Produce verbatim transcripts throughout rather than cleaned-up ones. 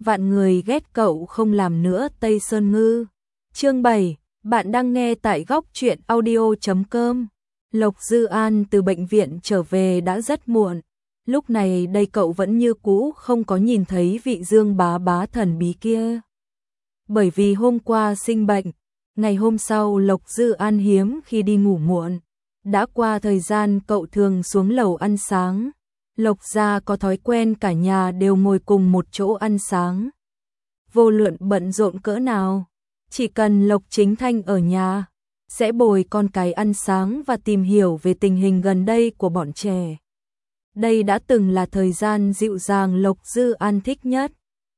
vạn người ghét cậu không làm nữa Tây Sơn Ngư. Chương bảy, bạn đang nghe tại góc truyện audio chấm com. Lộc Dư An từ bệnh viện trở về đã rất muộn. Lúc này đây cậu vẫn như cũ không có nhìn thấy vị Dương bá bá thần bí kia. Bởi vì hôm qua sinh bệnh, ngày hôm sau Lộc Dư An hiếm khi đi ngủ muộn. Đã qua thời gian cậu thường xuống lầu ăn sáng. Lộc gia có thói quen cả nhà đều ngồi cùng một chỗ ăn sáng. Vô luận bận rộn cỡ nào, chỉ cần Lộc Chính Thanh ở nhà, sẽ bồi con cái ăn sáng và tìm hiểu về tình hình gần đây của bọn trẻ. Đây đã từng là thời gian dịu dàng Lộc Dư An thích nhất.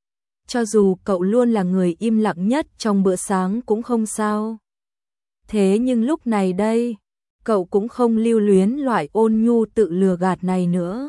Cho dù cậu luôn là người im lặng nhất trong bữa sáng cũng không sao. Thế nhưng lúc này đây, cậu cũng không lưu luyến loại ôn nhu tự lừa gạt này nữa.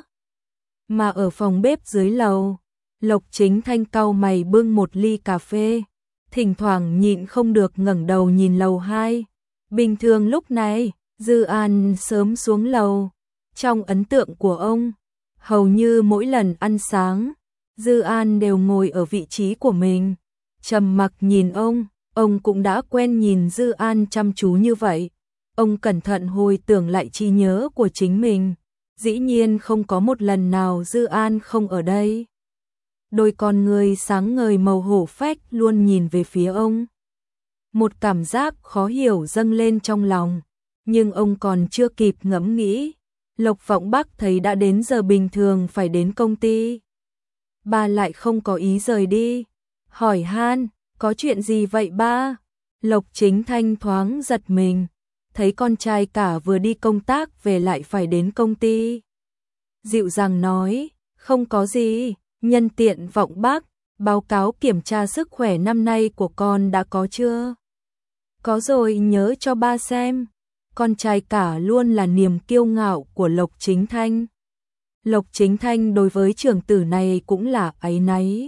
Mà ở phòng bếp dưới lầu, Lộc Chính Thanh cau mày bưng một ly cà phê, thỉnh thoảng nhịn không được ngẩng đầu nhìn lầu hai. Bình thường lúc này, Dư An sớm xuống lầu. Trong ấn tượng của ông, hầu như mỗi lần ăn sáng, Dư An đều ngồi ở vị trí của mình, trầm mặc nhìn ông. Ông cũng đã quen nhìn Dư An chăm chú như vậy. Ông cẩn thận hồi tưởng lại trí nhớ của chính mình. Dĩ nhiên không có một lần nào Dư An không ở đây. Đôi con người sáng ngời màu hổ phách luôn nhìn về phía ông. Một cảm giác khó hiểu dâng lên trong lòng, nhưng ông còn chưa kịp ngẫm nghĩ, Lộc Vọng Bắc thấy đã đến giờ bình thường phải đến công ty. Ba lại không có ý rời đi, hỏi han, có chuyện gì vậy ba? Lộc Chính Thanh thoáng giật mình, thấy con trai cả vừa đi công tác về lại phải đến công ty. Dịu dàng nói, không có gì, nhân tiện Vọng Bắc, báo cáo kiểm tra sức khỏe năm nay của con đã có chưa? Có rồi, nhớ cho ba xem. Con trai cả luôn là niềm kiêu ngạo của Lộc Chính Thanh. Lộc Chính Thanh đối với trưởng tử này cũng là áy náy.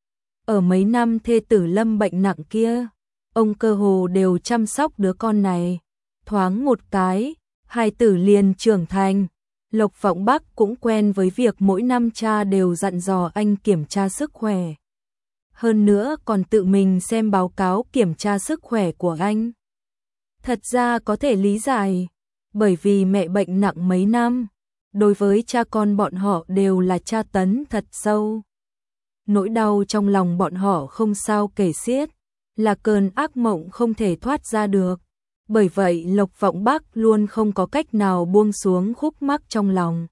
Ở mấy năm thê tử lâm bệnh nặng kia, ông cơ hồ đều chăm sóc đứa con này. Thoáng một cái, hai tử liền trưởng thành. Lộc Vọng Bắc cũng quen với việc mỗi năm cha đều dặn dò anh kiểm tra sức khỏe. Hơn nữa còn tự mình xem báo cáo kiểm tra sức khỏe của anh. Thật ra có thể lý giải, bởi vì mẹ bệnh nặng mấy năm, đối với cha con bọn họ đều là tra tấn thật sâu. Nỗi đau trong lòng bọn họ không sao kể xiết, là cơn ác mộng không thể thoát ra được. Bởi vậy Lộc Vọng Bắc luôn không có cách nào buông xuống khúc mắc trong lòng.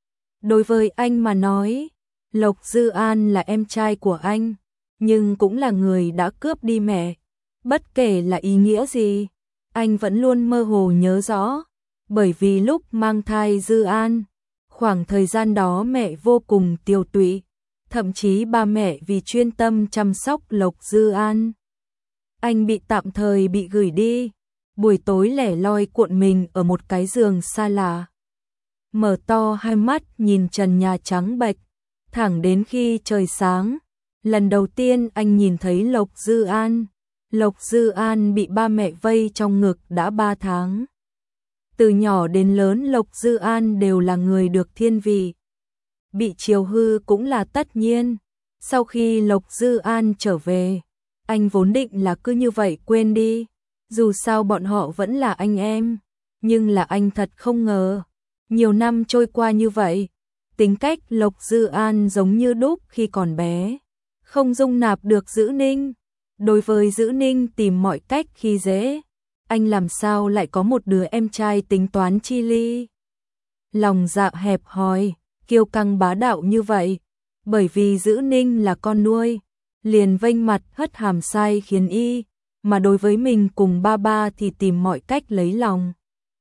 Đối với anh mà nói, Lộc Dư An là em trai của anh, nhưng cũng là người đã cướp đi mẹ. Bất kể là ý nghĩa gì, anh vẫn luôn mơ hồ nhớ rõ, bởi vì lúc mang thai Dư An, khoảng thời gian đó mẹ vô cùng tiêu tụy, thậm chí ba mẹ vì chuyên tâm chăm sóc Lộc Dư An. Anh bị tạm thời bị gửi đi, buổi tối lẻ loi cuộn mình ở một cái giường xa lạ. Mở to hai mắt nhìn trần nhà trắng bệch, thẳng đến khi trời sáng, lần đầu tiên anh nhìn thấy Lộc Dư An. Lộc Dư An bị ba mẹ vây trong ngực đã ba tháng. Từ nhỏ đến lớn Lộc Dư An đều là người được thiên vị. Bị chiều hư cũng là tất nhiên. Sau khi Lộc Dư An trở về, anh vốn định là cứ như vậy quên đi. Dù sao bọn họ vẫn là anh em. Nhưng là anh thật không ngờ. Nhiều năm trôi qua như vậy, tính cách Lộc Dư An giống như đúc khi còn bé. Không dung nạp được Dữ Ninh. Đối với Dữ Ninh tìm mọi cách khi dễ, anh làm sao lại có một đứa em trai tính toán chi ly. Lòng dạ hẹp hòi, kiêu căng bá đạo như vậy, bởi vì Dữ Ninh là con nuôi, liền vênh mặt hất hàm sai khiến y, mà đối với mình cùng ba ba thì tìm mọi cách lấy lòng.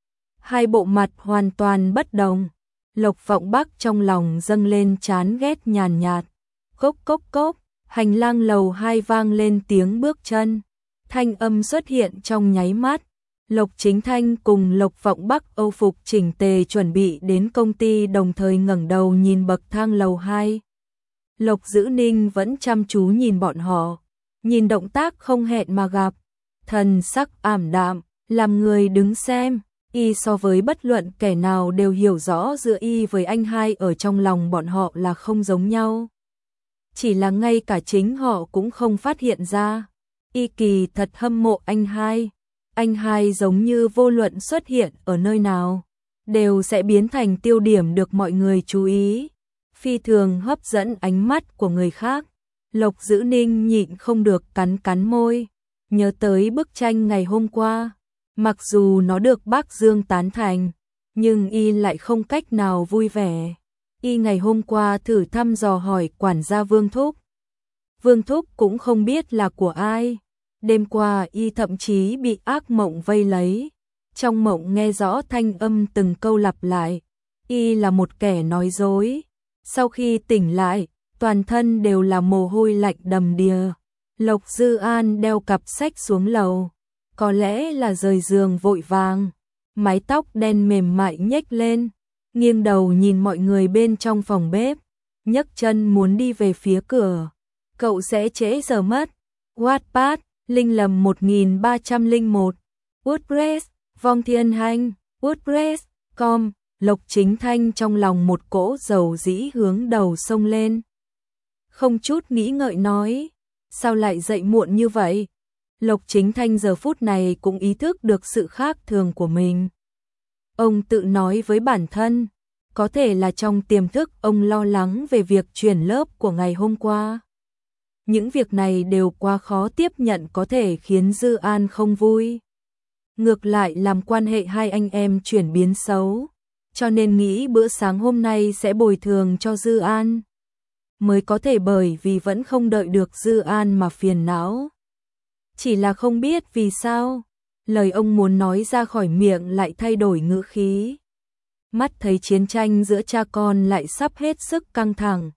Hai bộ mặt hoàn toàn bất đồng, Lộc Vọng Bắc trong lòng dâng lên chán ghét nhàn nhạt. Cốc cốc cốc. Hành lang lầu hai vang lên tiếng bước chân, thanh âm xuất hiện trong nháy mắt. Lộc Chính Thanh cùng Lộc Vọng Bắc âu phục chỉnh tề chuẩn bị đến công ty, đồng thời ngẩng đầu nhìn bậc thang lầu hai. Lộc Dữ Ninh vẫn chăm chú nhìn bọn họ, nhìn động tác không hẹn mà gặp, thần sắc ảm đạm, làm người đứng xem. Y so với bất luận kẻ nào đều hiểu rõ giữa y với anh hai ở trong lòng bọn họ là không giống nhau. chỉ là ngay cả chính họ cũng không phát hiện ra. Y kỳ thật hâm mộ anh hai. Anh hai giống như vô luận xuất hiện ở nơi nào, đều sẽ biến thành tiêu điểm được mọi người chú ý, phi thường hấp dẫn ánh mắt của người khác. Lộc Dữ Ninh nhịn không được cắn cắn môi, nhớ tới bức tranh ngày hôm qua. Mặc dù nó được bác Dương tán thành, nhưng y lại không cách nào vui vẻ. Y ngày hôm qua thử thăm dò hỏi quản gia Vương Thúc. Vương Thúc cũng không biết là của ai. Đêm qua y thậm chí bị ác mộng vây lấy. Trong mộng nghe rõ thanh âm từng câu lặp lại. Y là một kẻ nói dối. Sau khi tỉnh lại, toàn thân đều là mồ hôi lạnh đầm đìa. Lộc Dư An đeo cặp sách xuống lầu. Có lẽ là rời giường vội vàng. Mái tóc đen mềm mại nhếch lên. Nghiêng đầu nhìn mọi người bên trong phòng bếp. Nhấc chân muốn đi về phía cửa. Cậu sẽ trễ giờ mất. Wattpad, Linh Lầm một nghìn ba trăm lẻ một. WordPress, Vong Thiên Hành, WordPress, com. Lộc Chính Thanh trong lòng một cỗ dầu dĩ hướng đầu sông lên. Không chút nghĩ ngợi nói. Sao lại dậy muộn như vậy? Lộc Chính Thanh giờ phút này cũng ý thức được sự khác thường của mình. Ông tự nói với bản thân, có thể là trong tiềm thức ông lo lắng về việc chuyển lớp của ngày hôm qua. Những việc này đều quá khó tiếp nhận, có thể khiến Dư An không vui. Ngược lại làm quan hệ hai anh em chuyển biến xấu, cho nên nghĩ bữa sáng hôm nay sẽ bồi thường cho Dư An. Mới có thể bởi vì vẫn không đợi được Dư An mà phiền não. Chỉ là không biết vì sao, lời ông muốn nói ra khỏi miệng lại thay đổi ngữ khí. Mắt thấy chiến tranh giữa cha con lại sắp hết sức căng thẳng.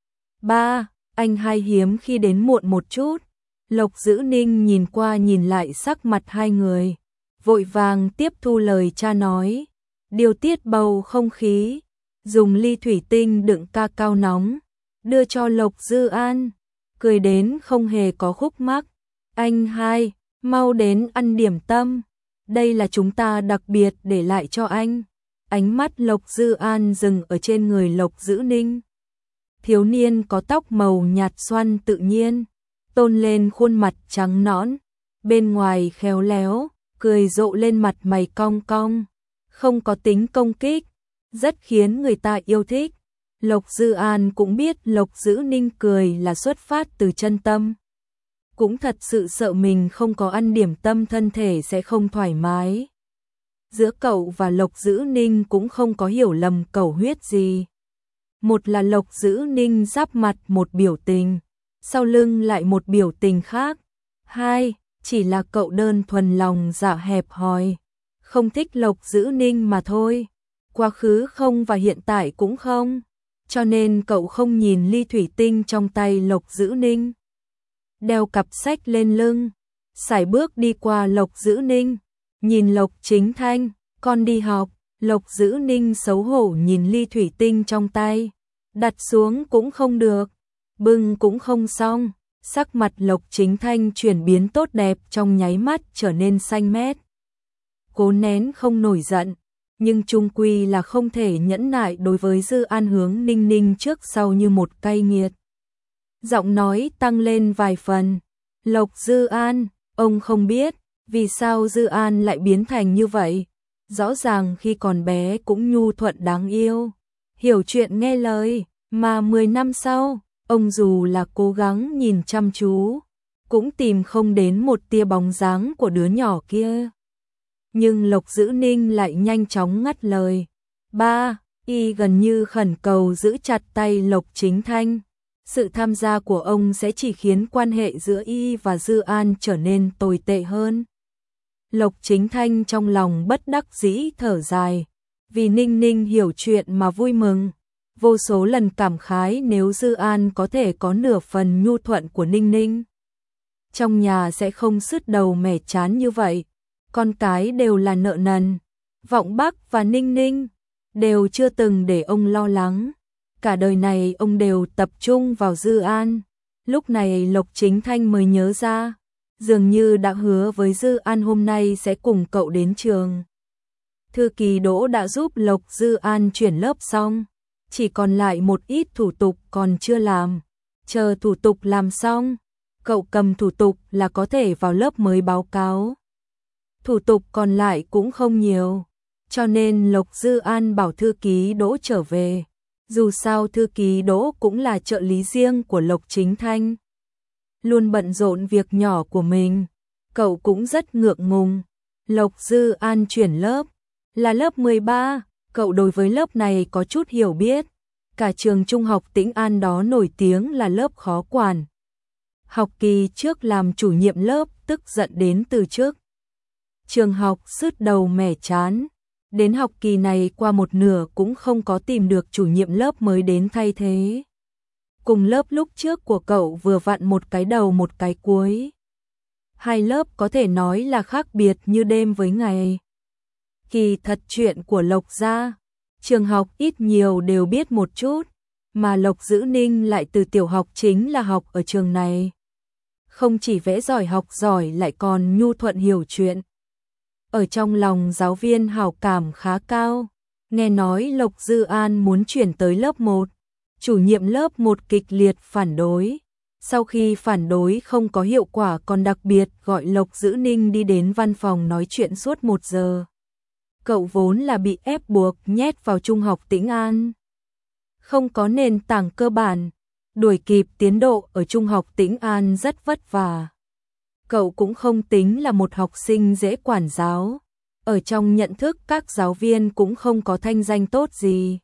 Ba, anh hai hiếm khi đến muộn một chút. Lộc Dữ Ninh nhìn qua nhìn lại sắc mặt hai người, vội vàng tiếp thu lời cha nói. Điều tiết bầu không khí, dùng ly thủy tinh đựng ca cao nóng, đưa cho Lộc Dư An, cười đến không hề có khúc mắc. Anh hai, mau đến ăn điểm tâm, đây là chúng ta đặc biệt để lại cho anh. Ánh mắt Lộc Dư An dừng ở trên người Lộc Dữ Ninh. Thiếu niên có tóc màu nhạt xoăn tự nhiên, tôn lên khuôn mặt trắng nõn, bên ngoài khéo léo, cười rộ lên mặt mày cong cong, không có tính công kích, rất khiến người ta yêu thích. Lộc Dư An cũng biết Lộc Dữ Ninh cười là xuất phát từ chân tâm. Cũng thật sự sợ mình không có ăn điểm tâm thân thể sẽ không thoải mái. Giữa cậu và Lộc Dữ Ninh cũng không có hiểu lầm cầu huyết gì. Một là Lộc Dữ Ninh giáp mặt một biểu tình, sau lưng lại một biểu tình khác. Hai, chỉ là cậu đơn thuần lòng dạ hẹp hòi, không thích Lộc Dữ Ninh mà thôi. Quá khứ không và hiện tại cũng không, cho nên cậu không nhìn ly thủy tinh trong tay Lộc Dữ Ninh. Đeo cặp sách lên lưng, sải bước đi qua Lộc Dữ Ninh, nhìn Lộc Chính Thanh, con đi học. Lộc Dữ Ninh xấu hổ nhìn ly thủy tinh trong tay, đặt xuống cũng không được, bưng cũng không xong. Sắc mặt Lộc Chính Thanh chuyển biến tốt đẹp trong nháy mắt trở nên xanh mét. Cố nén không nổi giận, nhưng chung quy là không thể nhẫn nại đối với Dư An hướng Ninh Ninh trước sau như một cay nghiệt. Giọng nói tăng lên vài phần. Lộc Dư An, ông không biết vì sao Dư An lại biến thành như vậy. Rõ ràng khi còn bé cũng nhu thuận đáng yêu, hiểu chuyện nghe lời, mà mười năm sau, ông dù là cố gắng nhìn chăm chú, cũng tìm không đến một tia bóng dáng của đứa nhỏ kia. Nhưng Lộc Dữ Ninh lại nhanh chóng ngắt lời. Ba, y gần như khẩn cầu giữ chặt tay Lộc Chính Thanh. Sự tham gia của ông sẽ chỉ khiến quan hệ giữa y và Dư An trở nên tồi tệ hơn. Lộc Chính Thanh trong lòng bất đắc dĩ thở dài, vì Ninh Ninh hiểu chuyện mà vui mừng, vô số lần cảm khái nếu Dư An có thể có nửa phần nhu thuận của Ninh Ninh. Trong nhà sẽ không sứt đầu mẻ chán như vậy, con cái đều là nợ nần, Vọng Bắc và Ninh Ninh đều chưa từng để ông lo lắng, cả đời này ông đều tập trung vào Dư An. Lúc này Lộc Chính Thanh mới nhớ ra, dường như đã hứa với Dư An hôm nay sẽ cùng cậu đến trường. Thư ký Đỗ đã giúp Lộc Dư An chuyển lớp xong, chỉ còn lại một ít thủ tục còn chưa làm. chờ thủ tục làm xong, cậu cầm thủ tục là có thể vào lớp mới báo cáo. Thủ tục còn lại cũng không nhiều, cho nên Lộc Dư An bảo thư ký Đỗ trở về. Dù sao thư ký Đỗ cũng là trợ lý riêng của Lộc Chính Thanh. Luôn bận rộn việc nhỏ của mình, cậu cũng rất ngượng ngùng. Lộc Dư An chuyển lớp, là lớp mười ba, cậu đối với lớp này có chút hiểu biết. Cả trường trung học Tĩnh An đó nổi tiếng là lớp khó quản. Học kỳ trước làm chủ nhiệm lớp tức giận đến từ trước. Trường học sứt đầu mẻ chán. Đến học kỳ này qua một nửa cũng không có tìm được chủ nhiệm lớp mới đến thay thế. Cùng lớp lúc trước của cậu vừa vặn một cái đầu một cái cuối. Hai lớp có thể nói là khác biệt như đêm với ngày. Kỳ thật chuyện của Lộc gia, trường học ít nhiều đều biết một chút, mà Lộc Dữ Ninh lại từ tiểu học chính là học ở trường này. Không chỉ vẽ giỏi học giỏi lại còn nhu thuận hiểu chuyện. Ở trong lòng giáo viên hảo cảm khá cao, nghe nói Lộc Dư An muốn chuyển tới lớp một, chủ nhiệm lớp một kịch liệt phản đối. Sau khi phản đối không có hiệu quả còn đặc biệt gọi Lộc Dữ Ninh đi đến văn phòng nói chuyện suốt một giờ. Cậu vốn là bị ép buộc nhét vào trung học Tĩnh An. Không có nền tảng cơ bản, đuổi kịp tiến độ ở trung học Tĩnh An rất vất vả. Cậu cũng không tính là một học sinh dễ quản giáo. Ở trong nhận thức các giáo viên cũng không có thanh danh tốt gì.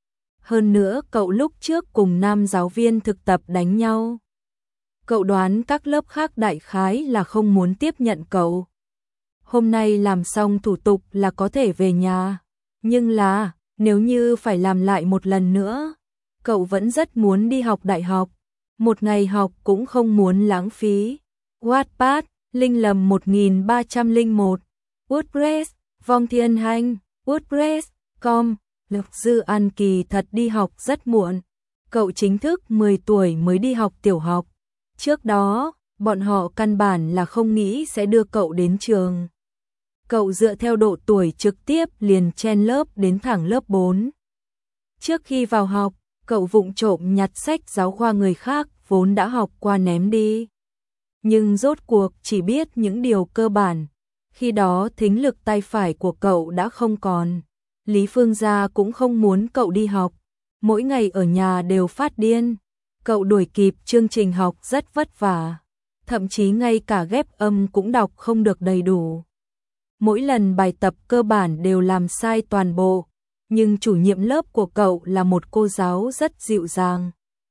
Hơn nữa cậu lúc trước cùng nam giáo viên thực tập đánh nhau. Cậu đoán các lớp khác đại khái là không muốn tiếp nhận cậu. Hôm nay làm xong thủ tục là có thể về nhà. Nhưng là, nếu như phải làm lại một lần nữa, cậu vẫn rất muốn đi học đại học. Một ngày học cũng không muốn lãng phí. Wattpad, Linh Lầm một nghìn ba trăm lẻ một, WordPress, Vong Thiên Hành, WordPress chấm com. Lộc Dư An kỳ thật đi học rất muộn. Cậu chính thức mười tuổi mới đi học tiểu học. Trước đó, bọn họ căn bản là không nghĩ sẽ đưa cậu đến trường. Cậu dựa theo độ tuổi trực tiếp liền chen lớp đến thẳng lớp bốn. Trước khi vào học, cậu vụng trộm nhặt sách giáo khoa người khác vốn đã học qua ném đi. Nhưng rốt cuộc chỉ biết những điều cơ bản. Khi đó thính lực tay phải của cậu đã không còn. Lý Phương gia cũng không muốn cậu đi học. Mỗi ngày ở nhà đều phát điên. Cậu đuổi kịp chương trình học rất vất vả. Thậm chí ngay cả ghép âm cũng đọc không được đầy đủ. Mỗi lần bài tập cơ bản đều làm sai toàn bộ. Nhưng chủ nhiệm lớp của cậu là một cô giáo rất dịu dàng.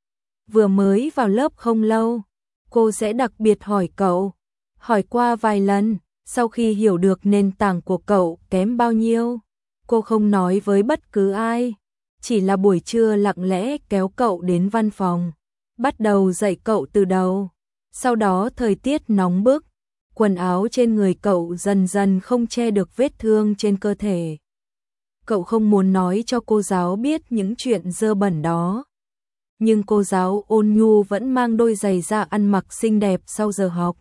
Vừa mới vào lớp không lâu, cô sẽ đặc biệt hỏi cậu. Hỏi qua vài lần, sau khi hiểu được nền tảng của cậu kém bao nhiêu, cô không nói với bất cứ ai. Chỉ là buổi trưa lặng lẽ kéo cậu đến văn phòng. Bắt đầu dạy cậu từ đầu. Sau đó thời tiết nóng bức, quần áo trên người cậu dần dần không che được vết thương trên cơ thể. Cậu không muốn nói cho cô giáo biết những chuyện dơ bẩn đó. Nhưng cô giáo ôn nhu vẫn mang đôi giày da ăn mặc xinh đẹp sau giờ học.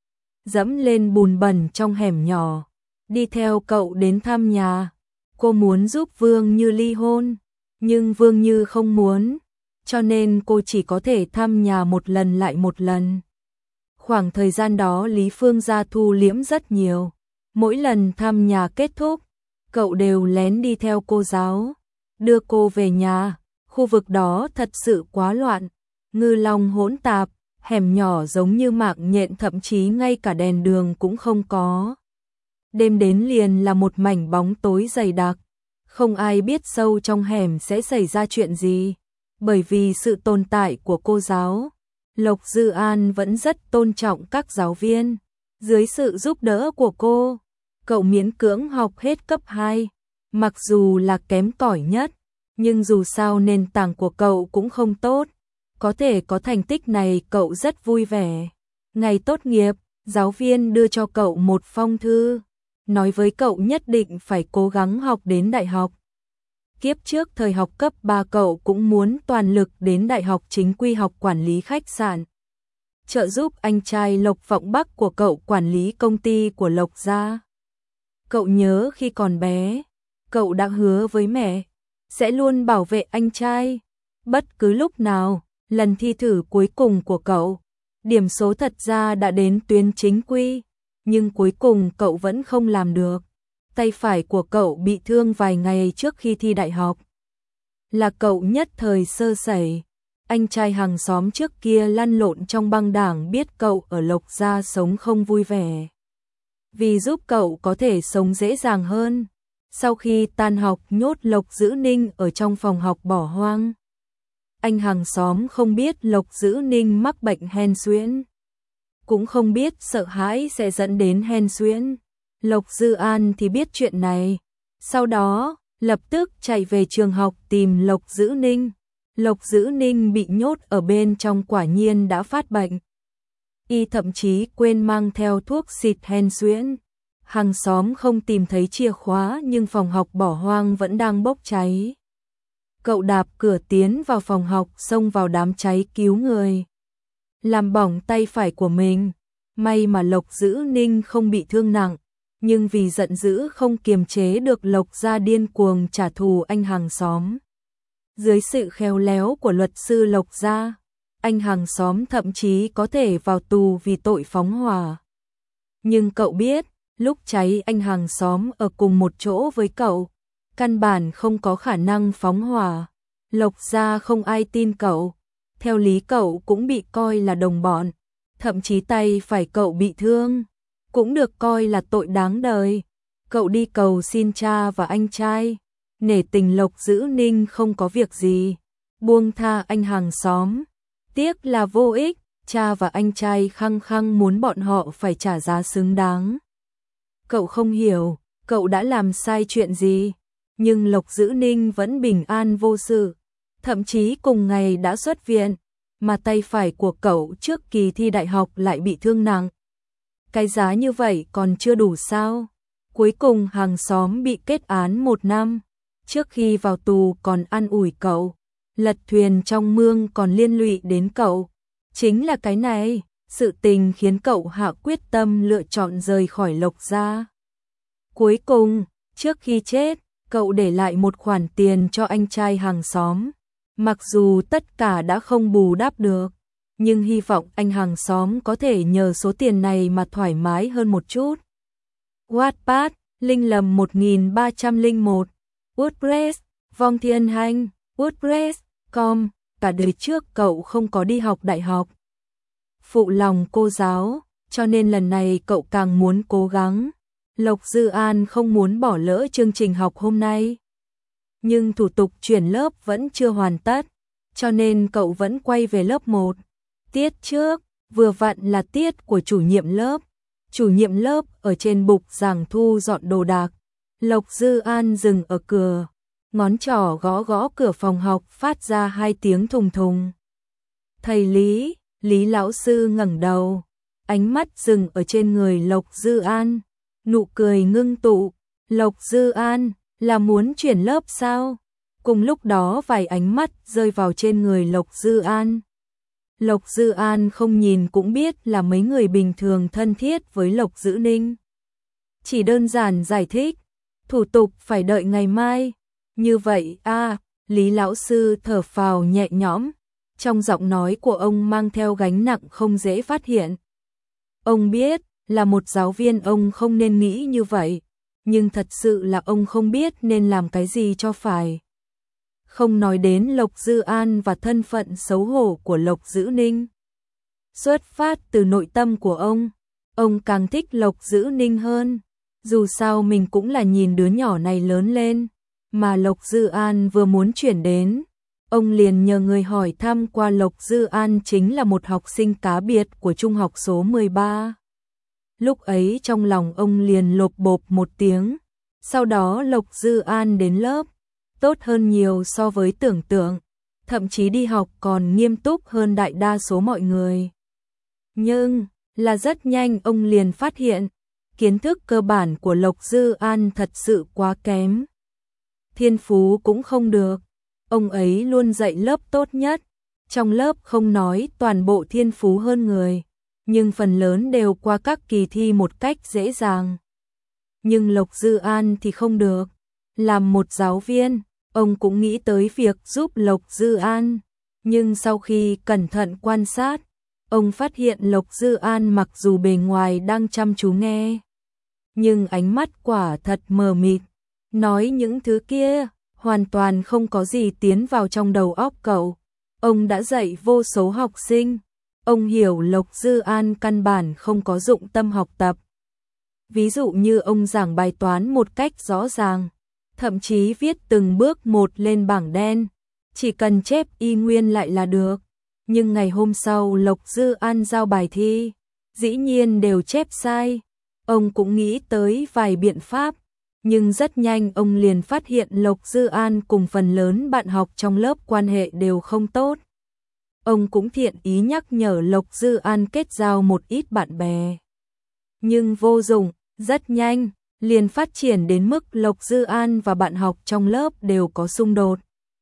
Dẫm lên bùn bẩn trong hẻm nhỏ, đi theo cậu đến thăm nhà. Cô muốn giúp Vương Như ly hôn, nhưng Vương Như không muốn, cho nên cô chỉ có thể thăm nhà một lần lại một lần. Khoảng thời gian đó Lý Phương gia thu liễm rất nhiều. Mỗi lần thăm nhà kết thúc, cậu đều lén đi theo cô giáo, đưa cô về nhà. Khu vực đó thật sự quá loạn, ngư long hỗn tạp, hẻm nhỏ giống như mạng nhện, thậm chí ngay cả đèn đường cũng không có. Đêm đến liền là một mảnh bóng tối dày đặc, không ai biết sâu trong hẻm sẽ xảy ra chuyện gì. Bởi vì sự tồn tại của cô giáo, Lộc Dư An vẫn rất tôn trọng các giáo viên. Dưới sự giúp đỡ của cô, cậu miễn cưỡng học hết cấp hai, mặc dù là kém cỏi nhất. Nhưng dù sao nền tảng của cậu cũng không tốt. Có thể có thành tích này cậu rất vui vẻ. Ngày tốt nghiệp, giáo viên đưa cho cậu một phong thư, nói với cậu nhất định phải cố gắng học đến đại học. Kiếp trước thời học cấp ba cậu cũng muốn toàn lực đến đại học chính quy học quản lý khách sạn. Trợ giúp anh trai Lộc Vọng Bắc của cậu quản lý công ty của Lộc gia. Cậu nhớ khi còn bé, cậu đã hứa với mẹ sẽ luôn bảo vệ anh trai, bất cứ lúc nào. Lần thi thử cuối cùng của cậu, điểm số thật ra đã đến tuyến chính quy, nhưng cuối cùng cậu vẫn không làm được. Tay phải của cậu bị thương vài ngày trước khi thi đại học. Là cậu nhất thời sơ sẩy. Anh trai hàng xóm trước kia lăn lộn trong băng đảng biết cậu ở Lộc Gia sống không vui vẻ. Vì giúp cậu có thể sống dễ dàng hơn. Sau khi tan học nhốt Lộc Dữ Ninh ở trong phòng học bỏ hoang. Anh hàng xóm không biết Lộc Dữ Ninh mắc bệnh hen suyễn. Cũng không biết sợ hãi sẽ dẫn đến hen suyễn. Lộc Dư An thì biết chuyện này. Sau đó, lập tức chạy về trường học tìm Lộc Dữ Ninh. Lộc Dữ Ninh bị nhốt ở bên trong quả nhiên đã phát bệnh. Y thậm chí quên mang theo thuốc xịt hen suyễn. Hàng xóm không tìm thấy chìa khóa nhưng phòng học bỏ hoang vẫn đang bốc cháy. Cậu đạp cửa tiến vào phòng học xông vào đám cháy cứu người. Làm bỏng tay phải của mình. May mà Lộc Dữ Ninh không bị thương nặng. Nhưng vì giận dữ không kiềm chế được Lộc Gia điên cuồng trả thù anh hàng xóm. Dưới sự khéo léo của luật sư Lộc Gia, anh hàng xóm thậm chí có thể vào tù vì tội phóng hỏa. Nhưng cậu biết, lúc cháy anh hàng xóm ở cùng một chỗ với cậu, căn bản không có khả năng phóng hỏa. Lộc Gia không ai tin cậu, theo lý cậu cũng bị coi là đồng bọn, thậm chí tay phải cậu bị thương, cũng được coi là tội đáng đời. Cậu đi cầu xin cha và anh trai, nể tình Lộc Dữ Ninh không có việc gì, buông tha anh hàng xóm. Tiếc là vô ích, cha và anh trai khăng khăng muốn bọn họ phải trả giá xứng đáng. Cậu không hiểu, cậu đã làm sai chuyện gì, nhưng Lộc Dữ Ninh vẫn bình an vô sự, thậm chí cùng ngày đã xuất viện, mà tay phải của cậu trước kỳ thi đại học lại bị thương nặng. Cái giá như vậy còn chưa đủ sao? Cuối cùng hàng xóm bị kết án một năm, trước khi vào tù còn an ủi cậu, lật thuyền trong mương còn liên lụy đến cậu. Chính là cái này, sự tình khiến cậu hạ quyết tâm lựa chọn rời khỏi Lộc Gia. Cuối cùng, trước khi chết, cậu để lại một khoản tiền cho anh trai hàng xóm. Mặc dù tất cả đã không bù đắp được, nhưng hy vọng anh hàng xóm có thể nhờ số tiền này mà thoải mái hơn một chút. Wattpad, Linh Lầm một nghìn ba trăm lẻ một, WordPress, Vong Thiên Hành, WordPress chấm com. Cả đời trước cậu không có đi học đại học, phụ lòng cô giáo, cho nên lần này cậu càng muốn cố gắng. Lộc Dư An không muốn bỏ lỡ chương trình học hôm nay. Nhưng thủ tục chuyển lớp vẫn chưa hoàn tất, cho nên cậu vẫn quay về lớp một. Tiết trước, vừa vặn là tiết của chủ nhiệm lớp. Chủ nhiệm lớp ở trên bục giảng thu dọn đồ đạc. Lộc Dư An dừng ở cửa, ngón trỏ gõ gõ cửa phòng học phát ra hai tiếng thùng thùng. Thầy Lý, Lý lão sư ngẩng đầu, ánh mắt dừng ở trên người Lộc Dư An, nụ cười ngưng tụ. Lộc Dư An, là muốn chuyển lớp sao? Cùng lúc đó vài ánh mắt rơi vào trên người Lộc Dư An. Lộc Dư An không nhìn cũng biết là mấy người bình thường thân thiết với Lộc Dữ Ninh. Chỉ đơn giản giải thích, thủ tục phải đợi ngày mai. Như vậy à, Lý lão sư thở phào nhẹ nhõm, trong giọng nói của ông mang theo gánh nặng không dễ phát hiện. Ông biết, là một giáo viên ông không nên nghĩ như vậy, nhưng thật sự là ông không biết nên làm cái gì cho phải. Không nói đến Lộc Dư An và thân phận xấu hổ của Lộc Dữ Ninh. Xuất phát từ nội tâm của ông, ông càng thích Lộc Dữ Ninh hơn. Dù sao mình cũng là nhìn đứa nhỏ này lớn lên, mà Lộc Dư An vừa muốn chuyển đến. Ông liền nhờ người hỏi thăm qua Lộc Dư An chính là một học sinh cá biệt của trung học số mười ba. Lúc ấy trong lòng ông liền lộp bộp một tiếng. Sau đó Lộc Dư An đến lớp, tốt hơn nhiều so với tưởng tượng, thậm chí đi học còn nghiêm túc hơn đại đa số mọi người. Nhưng, là rất nhanh ông liền phát hiện, kiến thức cơ bản của Lộc Dư An thật sự quá kém. Thiên phú cũng không được, ông ấy luôn dạy lớp tốt nhất, trong lớp không nói toàn bộ thiên phú hơn người, nhưng phần lớn đều qua các kỳ thi một cách dễ dàng. Nhưng Lộc Dư An thì không được, làm một giáo viên, ông cũng nghĩ tới việc giúp Lộc Dư An. Nhưng sau khi cẩn thận quan sát, ông phát hiện Lộc Dư An mặc dù bề ngoài đang chăm chú nghe, nhưng ánh mắt quả thật mờ mịt, nói những thứ kia hoàn toàn không có gì tiến vào trong đầu óc cậu. Ông đã dạy vô số học sinh, ông hiểu Lộc Dư An căn bản không có dụng tâm học tập. Ví dụ như ông giảng bài toán một cách rõ ràng, thậm chí viết từng bước một lên bảng đen, chỉ cần chép y nguyên lại là được. Nhưng ngày hôm sau Lộc Dư An giao bài thi, dĩ nhiên đều chép sai. Ông cũng nghĩ tới vài biện pháp, nhưng rất nhanh ông liền phát hiện Lộc Dư An cùng phần lớn bạn học trong lớp quan hệ đều không tốt. Ông cũng thiện ý nhắc nhở Lộc Dư An kết giao một ít bạn bè. Nhưng vô dụng, rất nhanh, liền phát triển đến mức Lộc Dư An và bạn học trong lớp đều có xung đột.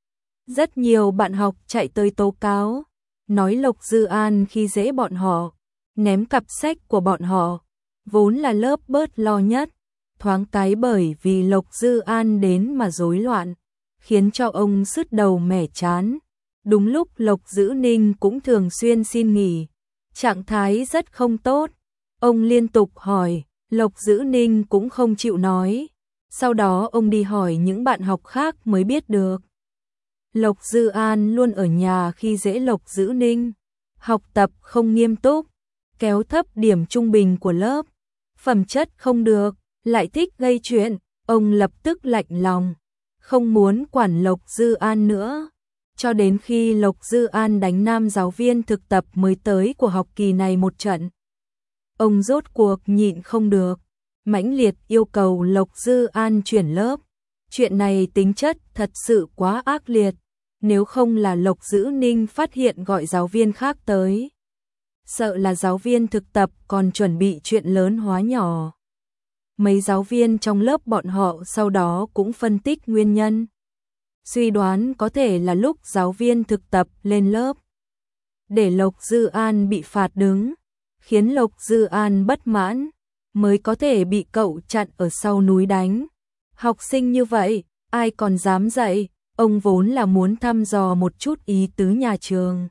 Rất nhiều bạn học chạy tới tố cáo, nói Lộc Dư An khi dễ bọn họ, ném cặp sách của bọn họ, vốn là lớp bớt lo nhất. Thoáng cái bởi vì Lộc Dư An đến mà rối loạn, khiến cho ông sứt đầu mẻ chán. Đúng lúc Lộc Dữ Ninh cũng thường xuyên xin nghỉ, trạng thái rất không tốt. Ông liên tục hỏi, Lộc Dữ Ninh cũng không chịu nói. Sau đó ông đi hỏi những bạn học khác mới biết được. Lộc Dư An luôn ở nhà khi dễ Lộc Dữ Ninh, học tập không nghiêm túc, kéo thấp điểm trung bình của lớp, phẩm chất không được, lại thích gây chuyện. Ông lập tức lạnh lòng, không muốn quản Lộc Dư An nữa. Cho đến khi Lộc Dư An đánh nam giáo viên thực tập mới tới của học kỳ này một trận, ông rốt cuộc nhịn không được, mãnh liệt yêu cầu Lộc Dư An chuyển lớp. Chuyện này tính chất thật sự quá ác liệt, nếu không là Lộc Dữ Ninh phát hiện gọi giáo viên khác tới, sợ là giáo viên thực tập còn chuẩn bị chuyện lớn hóa nhỏ. Mấy giáo viên trong lớp bọn họ sau đó cũng phân tích nguyên nhân, suy đoán có thể là lúc giáo viên thực tập lên lớp, để Lộc Dư An bị phạt đứng, khiến Lộc Dư An bất mãn, mới có thể bị cậu chặn ở sau núi đánh. Học sinh như vậy, ai còn dám dạy, ông vốn là muốn thăm dò một chút ý tứ nhà trường.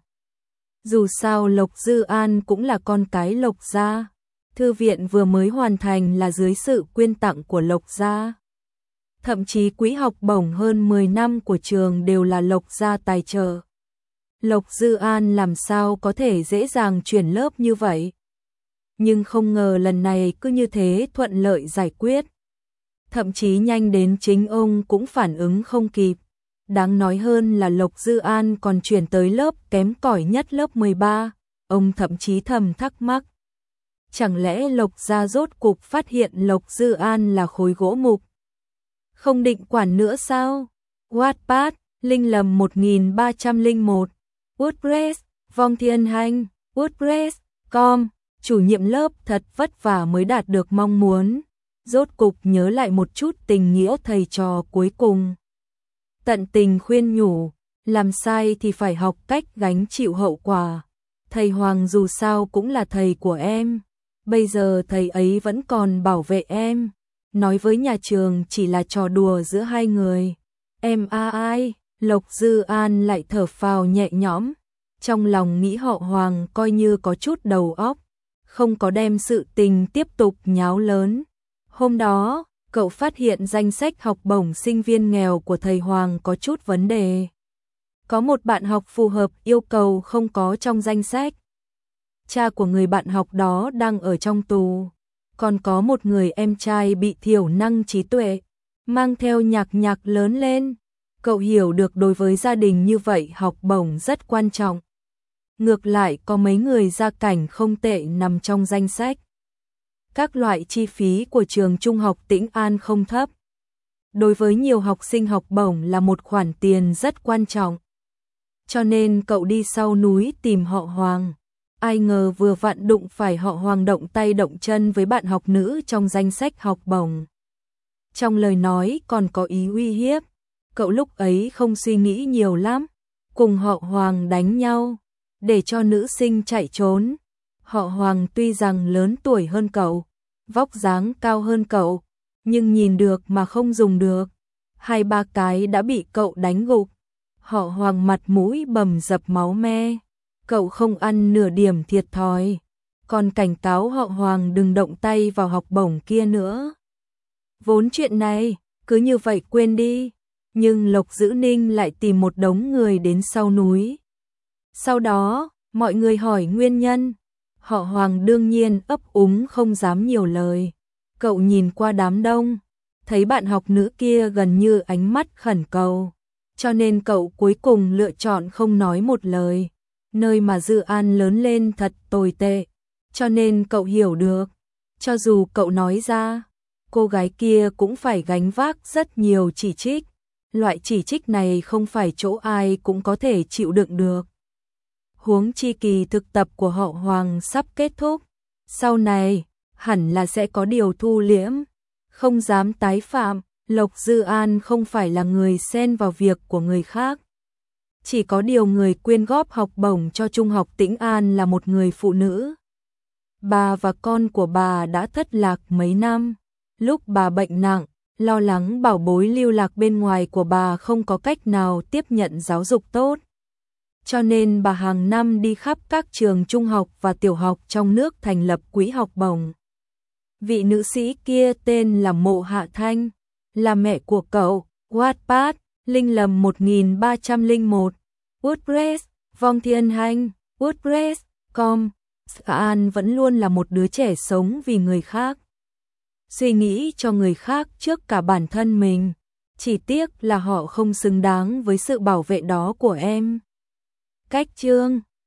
Dù sao Lộc Dư An cũng là con cái Lộc gia, thư viện vừa mới hoàn thành là dưới sự quyên tặng của Lộc gia. Thậm chí quỹ học bổng hơn mười năm của trường đều là Lộc gia tài trợ. Lộc Dư An làm sao có thể dễ dàng chuyển lớp như vậy? Nhưng không ngờ lần này cứ như thế thuận lợi giải quyết. Thậm chí nhanh đến chính ông cũng phản ứng không kịp. Đáng nói hơn là Lộc Dư An còn chuyển tới lớp kém cỏi nhất lớp mười ba. Ông thậm chí thầm thắc mắc, chẳng lẽ Lộc gia rốt cục phát hiện Lộc Dư An là khối gỗ mục, không định quản nữa sao? Wattpad, Linh Lầm một nghìn ba trăm lẻ một, WordPress, Vong Thiên Hành, WordPress chấm com. Chủ nhiệm lớp thật vất vả mới đạt được mong muốn, rốt cục nhớ lại một chút tình nghĩa thầy trò cuối cùng. Tận tình khuyên nhủ, làm sai thì phải học cách gánh chịu hậu quả. Thầy Hoàng dù sao cũng là thầy của em, bây giờ thầy ấy vẫn còn bảo vệ em. Nói với nhà trường chỉ là trò đùa giữa hai người. Em a ai, Lộc Dư An lại thở phào nhẹ nhõm, trong lòng nghĩ họ Hoàng coi như có chút đầu óc, không có đem sự tình tiếp tục nháo lớn. Hôm đó, cậu phát hiện danh sách học bổng sinh viên nghèo của thầy Hoàng có chút vấn đề. Có một bạn học phù hợp yêu cầu không có trong danh sách. Cha của người bạn học đó đang ở trong tù. Còn có một người em trai bị thiểu năng trí tuệ, mang theo nhạc nhạc lớn lên. Cậu hiểu được đối với gia đình như vậy học bổng rất quan trọng. Ngược lại có mấy người gia cảnh không tệ nằm trong danh sách. Các loại chi phí của trường trung học Tĩnh An không thấp. Đối với nhiều học sinh học bổng là một khoản tiền rất quan trọng. Cho nên cậu đi sau núi tìm họ Hoàng. Ai ngờ vừa vặn đụng phải họ Hoàng động tay động chân với bạn học nữ trong danh sách học bổng. Trong lời nói còn có ý uy hiếp. Cậu lúc ấy không suy nghĩ nhiều lắm, cùng họ Hoàng đánh nhau, để cho nữ sinh chạy trốn. Họ Hoàng tuy rằng lớn tuổi hơn cậu, vóc dáng cao hơn cậu, nhưng nhìn được mà không dùng được. Hai ba cái đã bị cậu đánh gục. Họ Hoàng mặt mũi bầm dập máu me. Cậu không ăn nửa điểm thiệt thòi, còn cảnh cáo họ Hoàng đừng động tay vào học bổng kia nữa. Vốn chuyện này, cứ như vậy quên đi. Nhưng Lộc Dữ Ninh lại tìm một đống người đến sau núi. Sau đó, mọi người hỏi nguyên nhân. Họ Hoàng đương nhiên ấp úng không dám nhiều lời. Cậu nhìn qua đám đông, thấy bạn học nữ kia gần như ánh mắt khẩn cầu. Cho nên cậu cuối cùng lựa chọn không nói một lời. Nơi mà Dư An lớn lên thật tồi tệ. Cho nên cậu hiểu được, cho dù cậu nói ra, cô gái kia cũng phải gánh vác rất nhiều chỉ trích. Loại chỉ trích này không phải chỗ ai cũng có thể chịu đựng được. Huống chi kỳ thực tập của họ Hoàng sắp kết thúc. Sau này, hẳn là sẽ có điều thu liễm. Không dám tái phạm, Lộc Dư An không phải là người xen vào việc của người khác. Chỉ có điều người quyên góp học bổng cho Trung học Tĩnh An là một người phụ nữ. Bà và con của bà đã thất lạc mấy năm. Lúc bà bệnh nặng, lo lắng bảo bối lưu lạc bên ngoài của bà không có cách nào tiếp nhận giáo dục tốt. Cho nên bà hàng năm đi khắp các trường trung học và tiểu học trong nước thành lập quỹ học bổng. Vị nữ sĩ kia tên là Mộ Hạ Thanh, là mẹ của cậu. Wattpad, Linh Lầm một nghìn ba trăm lẻ một, WordPress, Vong Thiên Hành, WordPress chấm com. An vẫn luôn là một đứa trẻ sống vì người khác. Suy nghĩ cho người khác trước cả bản thân mình. Chỉ tiếc là họ không xứng đáng với sự bảo vệ đó của em. Cách chương